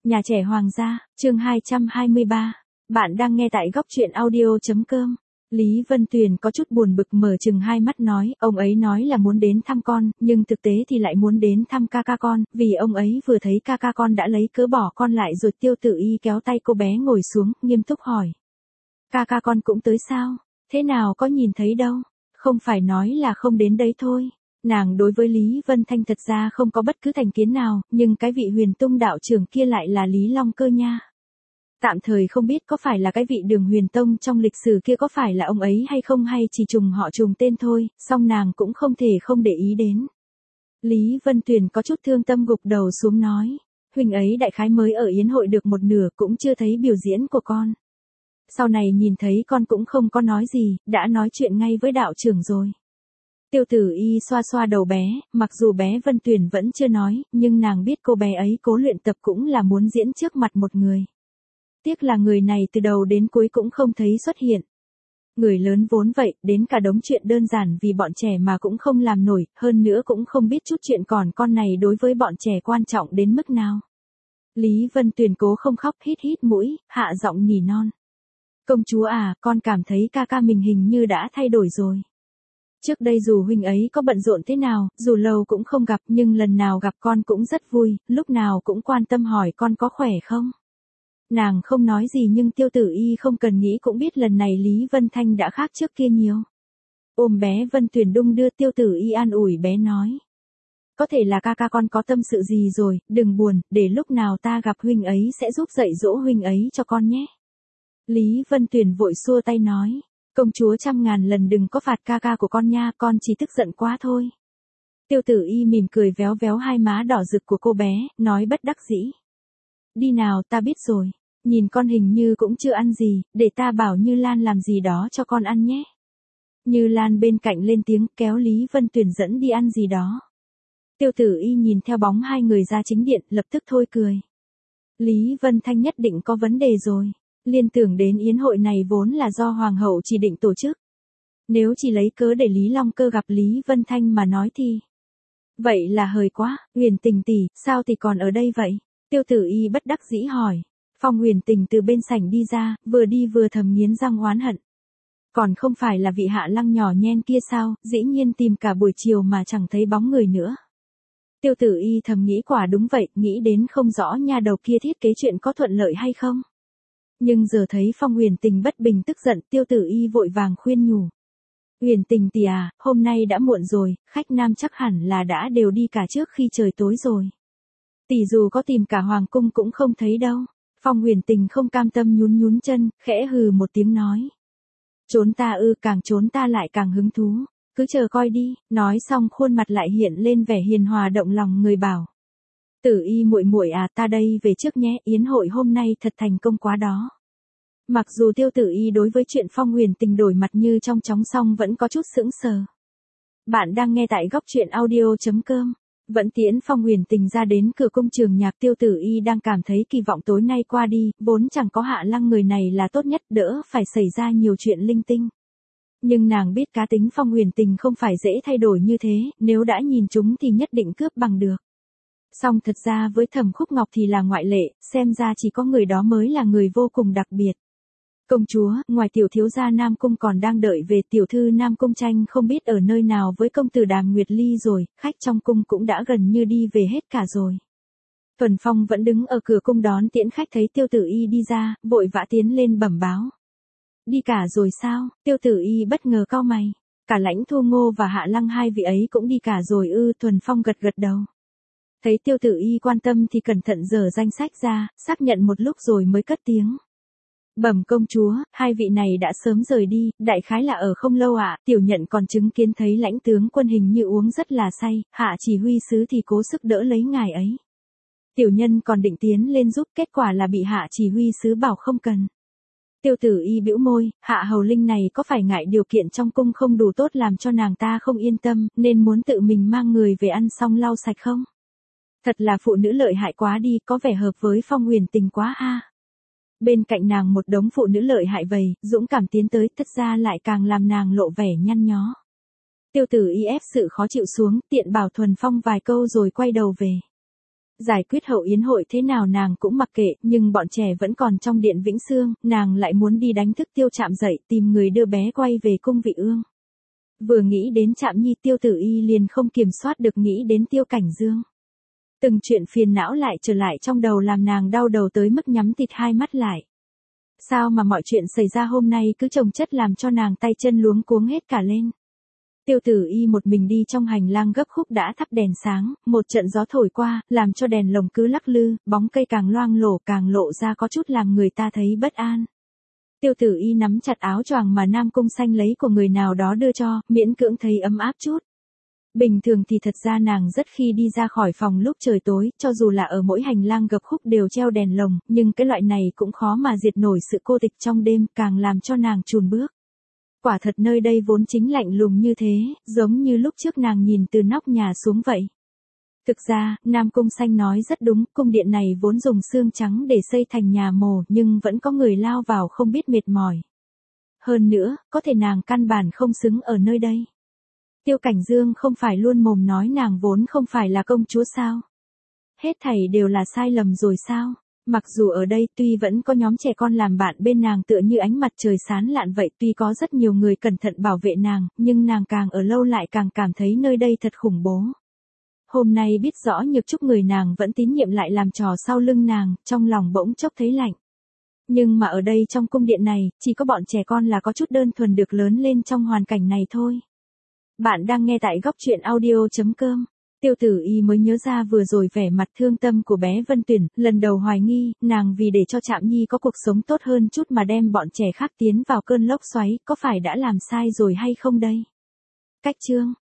Nhà trẻ Hoàng gia, chương 223. Bạn đang nghe tại góc truyện audio.com. Lý Vân Tuyền có chút buồn bực mở chừng hai mắt nói, ông ấy nói là muốn đến thăm con, nhưng thực tế thì lại muốn đến thăm ca ca con, vì ông ấy vừa thấy ca ca con đã lấy cớ bỏ con lại rồi. Tiêu Tử Y kéo tay cô bé ngồi xuống, nghiêm túc hỏi. Ca ca con cũng tới sao? Thế nào có nhìn thấy đâu? Không phải nói là không đến đấy thôi. Nàng đối với Lý Vân Thanh thật ra không có bất cứ thành kiến nào, nhưng cái vị Huyền Tông đạo trưởng kia lại là Lý Long Cơ nha. Tạm thời không biết có phải là cái vị Đường Huyền Tông trong lịch sử kia có phải là ông ấy hay không, hay chỉ trùng họ trùng tên thôi, song nàng cũng không thể không để ý đến. Lý Vân Tuyền có chút thương tâm gục đầu xuống nói, huynh ấy đại khái mới ở yến hội được một nửa cũng chưa thấy biểu diễn của con. Sau này nhìn thấy con cũng không có nói gì, đã nói chuyện ngay với đạo trưởng rồi. Tiêu Tử Y xoa xoa đầu bé, mặc dù bé Vân Tuyền vẫn chưa nói, nhưng nàng biết cô bé ấy cố luyện tập cũng là muốn diễn trước mặt một người. Tiếc là người này từ đầu đến cuối cũng không thấy xuất hiện. Người lớn vốn vậy, đến cả đống chuyện đơn giản vì bọn trẻ mà cũng không làm nổi, hơn nữa cũng không biết chút chuyện còn con này đối với bọn trẻ quan trọng đến mức nào. Lý Vân Tuyền cố không khóc, hít hít mũi, hạ giọng nỉ non. Công chúa à, con cảm thấy ca ca mình hình như đã thay đổi rồi. Trước đây dù huynh ấy có bận rộn thế nào, dù lâu cũng không gặp, nhưng lần nào gặp con cũng rất vui, lúc nào cũng quan tâm hỏi con có khỏe không. Nàng không nói gì nhưng Tiêu Tử Y không cần nghĩ cũng biết lần này Lý Vân Thanh đã khác trước kia nhiều. Ôm bé Vân Tuyền đung đưa, Tiêu Tử Y an ủi bé nói. Có thể là ca ca con có tâm sự gì rồi, đừng buồn, để lúc nào ta gặp huynh ấy sẽ giúp dạy dỗ huynh ấy cho con nhé. Lý Vân Tuyền vội xua tay nói. Công chúa trăm ngàn lần đừng có phạt ca ca của con nha, con chỉ tức giận quá thôi. Tiêu Tử Y mỉm cười véo véo hai má đỏ rực của cô bé, nói bất đắc dĩ. Đi nào, ta biết rồi, nhìn con hình như cũng chưa ăn gì, để ta bảo Như Lan làm gì đó cho con ăn nhé. Như Lan bên cạnh lên tiếng kéo Lý Vân Tuyền dẫn đi ăn gì đó. Tiêu Tử Y nhìn theo bóng hai người ra chính điện, lập tức thôi cười. Lý Vân Thanh nhất định có vấn đề rồi. Liên tưởng đến yến hội này vốn là do Hoàng hậu chỉ định tổ chức. Nếu chỉ lấy cớ để Lý Long Cơ gặp Lý Vân Thanh mà nói thì... Vậy là hời quá, Huyền Tình tỷ, sao thì còn ở đây vậy? Tiêu Tử Y bất đắc dĩ hỏi. Phong Huyền Tình từ bên sảnh đi ra, vừa đi vừa thầm nghiến răng oán hận. Còn không phải là vị Hạ Lăng nhỏ nhen kia sao, dĩ nhiên tìm cả buổi chiều mà chẳng thấy bóng người nữa. Tiêu Tử Y thầm nghĩ quả đúng vậy, nghĩ đến không rõ nha đầu kia thiết kế chuyện có thuận lợi hay không. Nhưng giờ thấy Phong Huyền Tình bất bình tức giận, Tiêu Tử Y vội vàng khuyên nhủ. Huyền Tình tỷ à, hôm nay đã muộn rồi, khách nam chắc hẳn là đã đều đi cả trước khi trời tối rồi. Tỷ dù có tìm cả hoàng cung cũng không thấy đâu. Phong Huyền Tình không cam tâm nhún nhún chân, khẽ hừ một tiếng nói. Trốn ta ư, càng trốn ta lại càng hứng thú, cứ chờ coi đi. Nói xong khuôn mặt lại hiện lên vẻ hiền hòa động lòng người bảo. Tử Y muội muội à, ta đây về trước nhé, yến hội hôm nay thật thành công quá đó. Mặc dù Tiêu Tử Y đối với chuyện Phong Huyền Tình đổi mặt như trong chóng song vẫn có chút sững sờ. Bạn đang nghe tại góc truyện audio.com. Vẫn tiễn Phong Huyền Tình ra đến cửa cung trường nhạc, Tiêu Tử Y đang cảm thấy kỳ vọng tối nay qua đi, vốn chẳng có Hạ Lăng người này là tốt nhất, đỡ phải xảy ra nhiều chuyện linh tinh. Nhưng nàng biết cá tính Phong Huyền Tình không phải dễ thay đổi như thế, nếu đã nhìn chúng thì nhất định cướp bằng được. Song thật ra với Thẩm Khúc Ngọc thì là ngoại lệ, xem ra chỉ có người đó mới là người vô cùng đặc biệt. Công chúa, ngoài tiểu thiếu gia Nam Cung còn đang đợi về, tiểu thư Nam Cung Tranh không biết ở nơi nào với công tử Đàm Nguyệt Ly rồi, khách trong cung cũng đã gần như đi về hết cả rồi. Tuần Phong vẫn đứng ở cửa cung đón tiễn khách, thấy Tiêu Tử Y đi ra, vội vã tiến lên bẩm báo. Đi cả rồi sao? Tiêu Tử Y bất ngờ cau mày. Cả Lãnh Thu Ngô và Hạ Lăng hai vị ấy cũng đi cả rồi ư? Tuần Phong gật gật đầu. Thấy Tiêu Tử Y quan tâm thì cẩn thận dở danh sách ra, xác nhận một lúc rồi mới cất tiếng. Bẩm công chúa, hai vị này đã sớm rời đi, đại khái là ở không lâu ạ. Tiểu nhận còn chứng kiến thấy Lãnh tướng quân hình như uống rất là say, Hạ chỉ huy sứ thì cố sức đỡ lấy ngài ấy. Tiểu nhân còn định tiến lên giúp, kết quả là bị Hạ chỉ huy sứ bảo không cần. Tiêu Tử Y bĩu môi, Hạ hầu linh này có phải ngại điều kiện trong cung không đủ tốt làm cho nàng ta không yên tâm, nên muốn tự mình mang người về ăn xong lau sạch không? Thật là phụ nữ lợi hại quá đi, có vẻ hợp với Phong Huyền Tình quá ha. Bên cạnh nàng một đống phụ nữ lợi hại vầy, dũng cảm tiến tới, thật ra lại càng làm nàng lộ vẻ nhăn nhó. Tiêu Tử Y ép sự khó chịu xuống, tiện bảo Thuần Phong vài câu rồi quay đầu về. Giải quyết hậu yến hội thế nào nàng cũng mặc kệ, nhưng bọn trẻ vẫn còn trong điện Vĩnh Sương, nàng lại muốn đi đánh thức Tiêu Trạm dậy tìm người đưa bé quay về cung Vị Ương. Vừa nghĩ đến Trạm Nhi Tiêu Tử Y liền không kiểm soát được nghĩ đến Tiêu Cảnh Dương. Từng chuyện phiền não lại trở lại trong đầu làm nàng đau đầu tới mức nhắm tịt hai mắt lại. Sao mà mọi chuyện xảy ra hôm nay cứ chồng chất làm cho nàng tay chân luống cuống hết cả lên. Tiêu Tử Y một mình đi trong hành lang gấp khúc đã thắp đèn sáng, một trận gió thổi qua, làm cho đèn lồng cứ lắc lư, bóng cây càng loang lổ càng lộ ra có chút làm người ta thấy bất an. Tiêu Tử Y nắm chặt áo choàng mà Nam Cung Xanh lấy của người nào đó đưa cho, miễn cưỡng thấy ấm áp chút. Bình thường thì thật ra nàng rất khi đi ra khỏi phòng lúc trời tối, cho dù là ở mỗi hành lang gập khúc đều treo đèn lồng, nhưng cái loại này cũng khó mà diệt nổi sự cô tịch trong đêm, càng làm cho nàng chùn bước. Quả thật nơi đây vốn chính lạnh lùng như thế, giống như lúc trước nàng nhìn từ nóc nhà xuống vậy. Thực ra, Nam Cung Xanh nói rất đúng, cung điện này vốn dùng xương trắng để xây thành nhà mồ nhưng vẫn có người lao vào không biết mệt mỏi. Hơn nữa, có thể nàng căn bản không xứng ở nơi đây. Tiêu Cảnh Dương không phải luôn mồm nói nàng vốn không phải là công chúa sao? Hết thảy đều là sai lầm rồi sao? Mặc dù ở đây tuy vẫn có nhóm trẻ con làm bạn bên nàng tựa như ánh mặt trời sáng lạn vậy, tuy có rất nhiều người cẩn thận bảo vệ nàng, nhưng nàng càng ở lâu lại càng cảm thấy nơi đây thật khủng bố. Hôm nay biết rõ nhược chúc người nàng vẫn tín nhiệm lại làm trò sau lưng nàng, trong lòng bỗng chốc thấy lạnh. Nhưng mà ở đây trong cung điện này, chỉ có bọn trẻ con là có chút đơn thuần được lớn lên trong hoàn cảnh này thôi. Bạn đang nghe tại góc truyện audio.com. Tiêu Tử Y mới nhớ ra vừa rồi vẻ mặt thương tâm của bé Vân Tuyển, lần đầu hoài nghi, nàng vì để cho Trạm Nhi có cuộc sống tốt hơn chút mà đem bọn trẻ khác tiến vào cơn lốc xoáy, có phải đã làm sai rồi hay không đây? Cách chương